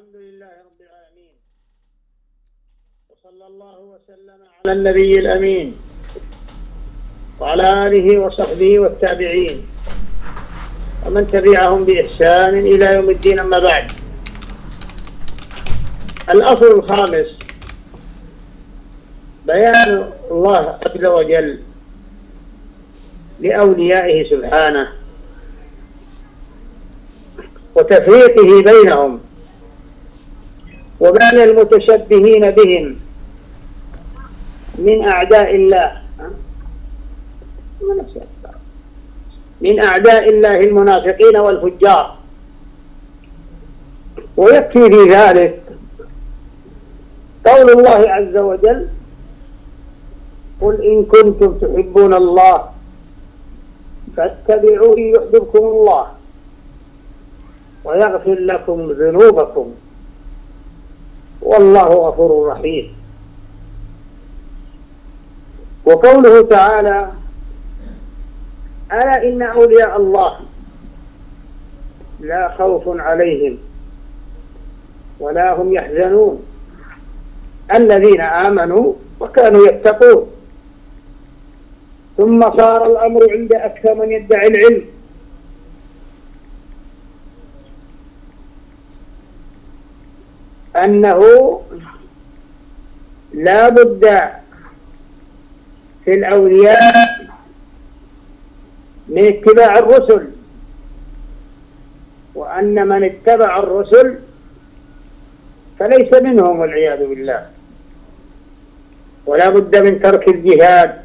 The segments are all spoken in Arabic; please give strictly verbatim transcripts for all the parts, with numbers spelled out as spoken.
الحمد لله رب العالمين، وصلى الله وسلم على النبي الأمين وعلى آله وصحبه والتابعين ومن تبعهم بإحسان إلى يوم الدين. أما بعد، الأصل الخامس بيان الله عز وجل لأوليائه سبحانه وتفريقه بينهم وبين المتشبهين بهم من أعداء الله من أعداء الله المنافقين والفجار. ويكفي في ذلك قول الله عز وجل: قل إن كنتم تحبون الله فاتبعوني يحببكم الله ويغفر لكم ذنوبكم والله غفور رحيم. وقوله تعالى: ألا إن أولياء الله لا خوف عليهم ولا هم يحزنون الذين آمنوا وكانوا يتقون. ثم صار الأمر عند أكثر من يدعي العلم أنه لا بد في الأولياء من اتباع الرسل، وأن من اتبع الرسل فليس منهم والعياذ بالله. ولا بد من ترك الجهاد،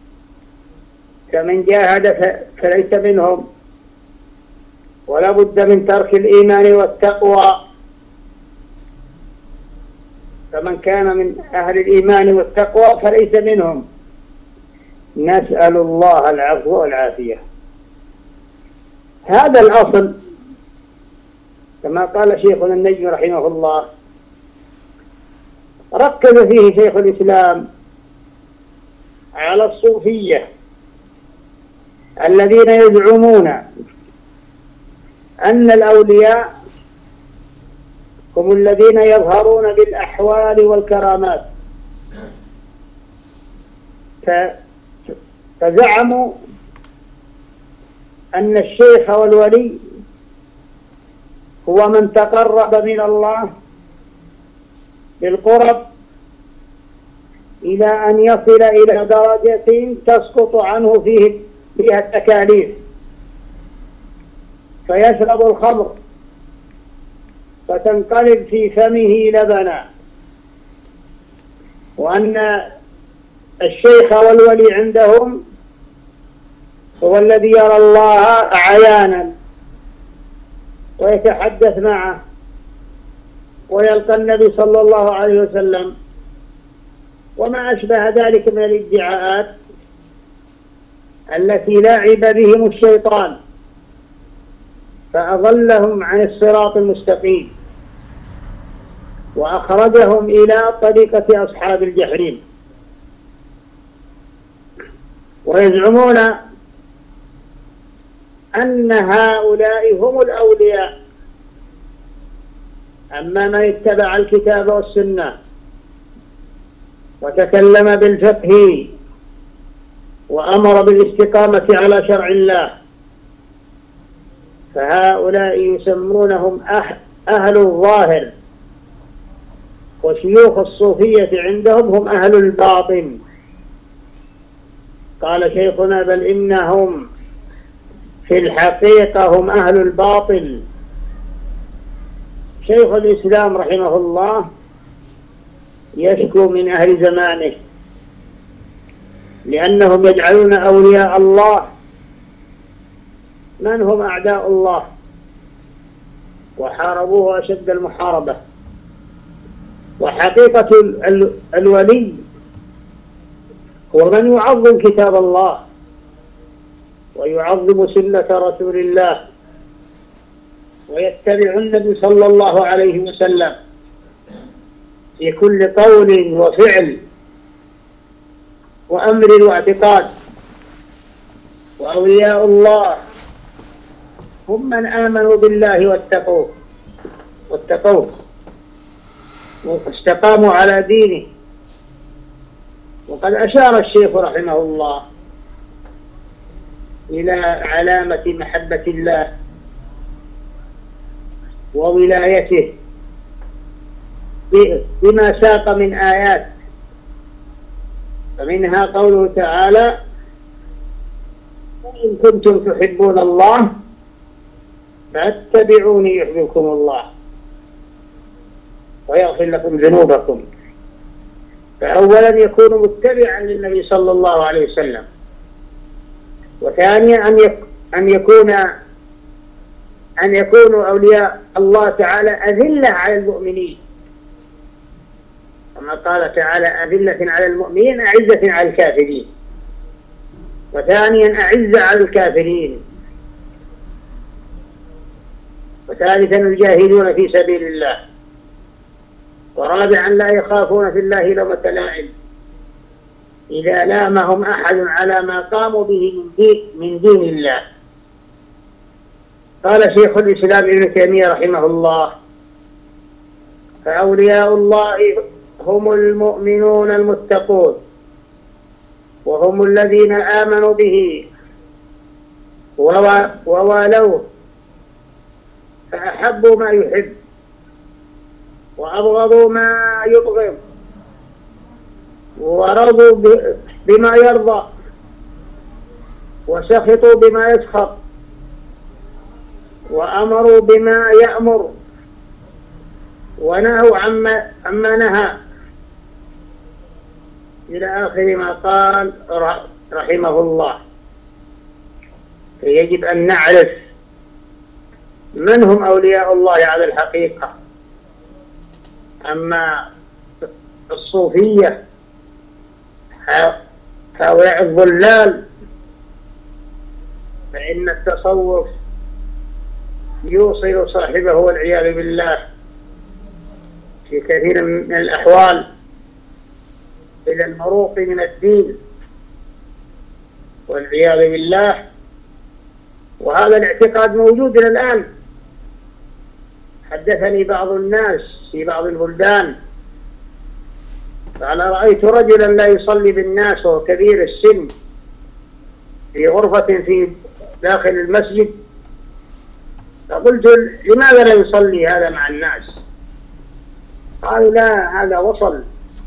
فمن جاهد فليس منهم. ولا بد من ترك الإيمان والتقوى، فمن كان من أهل الإيمان والتقوى فليس منهم. نسأل الله العفو والعافية. هذا الأصل كما قال شيخنا النجم رحمه الله، ركز فيه شيخ الإسلام على الصوفية الذين يزعمون أن الأولياء هم الذين يظهرون بالأحوال والكرامات، فزعموا أن الشيخ والولي هو من تقرب من الله بالقرب إلى أن يصل إلى درجة تسقط عنه فيه فيها التكاليف، فيشرب الخمر فتنقلب في فمه لبنا. وأن الشيخ والولي عندهم هو الذي يرى الله عيانا ويتحدث معه ويلقى النبي صلى الله عليه وسلم وما أشبه ذلك من الادعاءات التي لعب بهم الشيطان فأضلهم عن الصراط المستقيم وأخرجهم إلى طريقة أصحاب الجحيم. ويزعمون أن هؤلاء هم الأولياء. أما من اتبع الكتاب والسنة وتكلم بالفقه وأمر بالاستقامة على شرع الله فهؤلاء يسمونهم أهل الظاهر، وشيوخ الصوفية عندهم هم أهل الباطن. قال شيخنا: بل إنهم في الحقيقة هم أهل الباطل. شيخ الإسلام رحمه الله يشكو من أهل زمانه لأنهم يجعلون أولياء الله من هم أعداء الله وحاربوه أشد المحاربة. وحقيقة الولي هو من يعظم كتاب الله ويعظم سنة رسول الله ويتبع النبي صلى الله عليه وسلم في كل قول وفعل وأمر واعتقاد. وأولياء الله هم من آمنوا بالله واتقوه واتقوه واستقاموا على دينه. وقد أشار الشيخ رحمه الله إلى علامة محبة الله وولايته بما ساق من آيات، فمنها قوله تعالى: إن كنتم تحبون الله فاتبعوني يحببكم الله ويغفر لكم ذنوبكم. فأولا يكون متبعا للنبي صلى الله عليه وسلم، وثانيا أن يكون أن يكونوا أولياء الله تعالى أذلة على المؤمنين، كما قال تعالى: أذلة على المؤمنين أعزة على الكافرين. وثانيا أعزة على الكافرين. وثالثا يجاهدون في سبيل الله. ورابعا لا يخافون في الله لومة لائم إذا لامهم أحد على ما قاموا به من دين, من دين الله. قال شيخ الإسلام ابن تيمية رحمه الله: فأولياء الله هم المؤمنون المتقون، وهم الذين آمنوا به ووالوه فأحبوا ما يحب وأبغضوا ما يبغض، ورضوا بما يرضى وسخطوا بما يسخط، وأمروا بما يأمر ونهوا عما, عما نهى، إلى آخر ما قال رحمه الله. فيجب أن نعرف من هم أولياء الله على الحقيقة. أما الصوفية هؤلاء الضلال فإن التصوف يوصل صاحبه والعياذ بالله في كثير من الأحوال إلى المروق من الدين والعياذ بالله. وهذا الاعتقاد موجود إلى الآن. حدثني بعض الناس في بعض البلدان قال: رأيت رجلا لا يصلي بالناس وهو كبير السن في غرفة في داخل المسجد، فقلت: لماذا لا يصلي هذا مع الناس؟ قالوا: لا، هذا وصل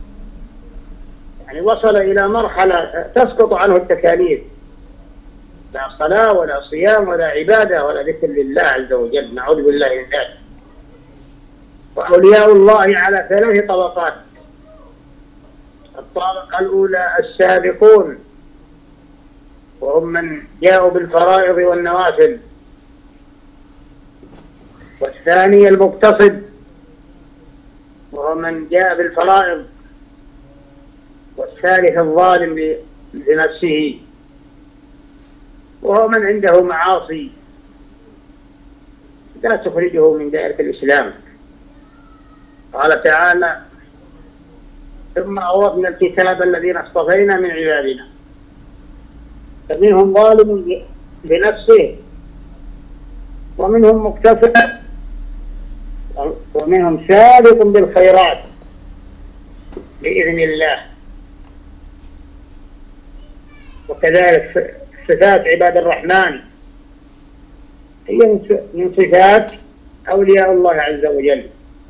يعني وصل إلى مرحلة تسقط عنه التكاليف، لا صلاة ولا صيام ولا عبادة ولا ذكر لله عز وجل، نعوذ بالله من ذلك. وأولياء الله على ثلاث طبقات: الطبقة الأولى السابقون، وهم من جاءوا بالفرائض والنوافل. والثاني المقتصد، وهو من جاء بالفرائض. والثالث الظالم لنفسه، وهو من عنده معاصي لا تخرجه من دائرة الإسلام. قال تعالى: ثم أورثنا الكتاب الذين اصطفينا من عبادنا فمنهم ظالم لنفسه ومنهم مقتصد ومنهم سابق بالخيرات بإذن الله. وكذلك صفات عباد الرحمن هي من صفات أولياء الله عز وجل.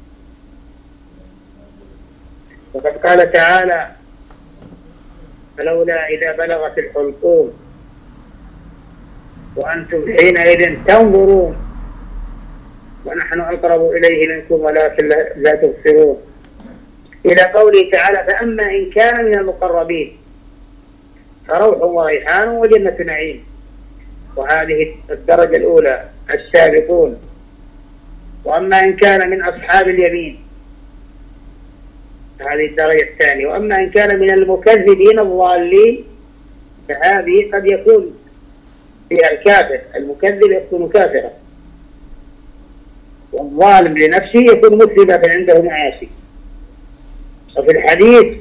وقد قال تعالى: فلولا إذا بلغت الحلقوم وأنتم حينئذ تنظرون ونحن أقرب إليه منكم ولكن لا تبصرون، إلى قوله تعالى: فأما إن كان من المقربين فروح وريحان وجنة نعيم. وهذه الدرجة الأولى السابقون. وأما إن كان من أصحاب اليمين هذه الدرجة الثانية. وأما إن كان من المكذبين الضالين فهذه قد يكون فيها الكافر، المكذب يكون كافرا، والظالم لنفسه يكون مثبتا عنده معاصي. وفي الحديث: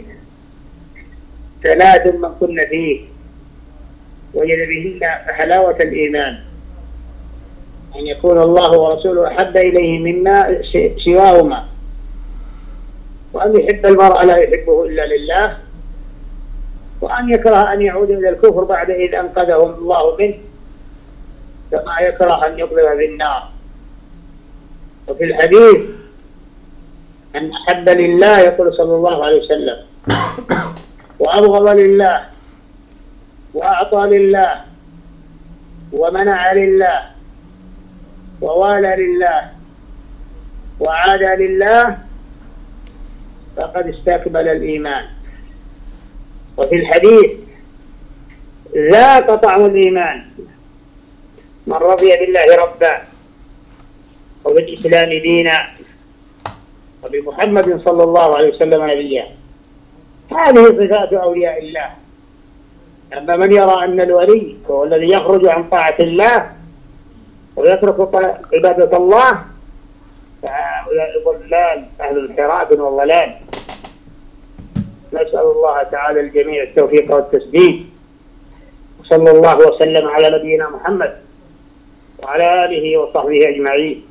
ثلاث من كن فيه وجد بهن حلاوة الإيمان: أن يكون الله ورسوله أحب إليه مما سواهما، وأن يحب المرء لا يحبه إلا لله، وأن يكره أن يعود إلى الكفر بعد إذ أنقذه الله منه، كما يكره أن يقذف في النار. وفي الحديث أن أحب لله يقول صلى الله عليه وسلم، وأبغض لله، وأعطى لله، ومنع لله، ووالى لله، وعادى لله، فقد استكمل الإيمان. وفي الحديث ذاق طعم الإيمان من رضي بالله ربا، وبالإسلام دينا، وبمحمد صلى الله عليه وسلم نبيا. هذه صفات أولياء الله. أما من يرى أن الولي هو الذي يخرج عن طاعة الله ويترك عبادة الله، فهؤلاء ضلال أهل الانحراف والضلال. نسأل الله تعالى الجميع التوفيق والتسديد، وصلى الله وسلم على نبينا محمد وعلى آله وصحبه أجمعين.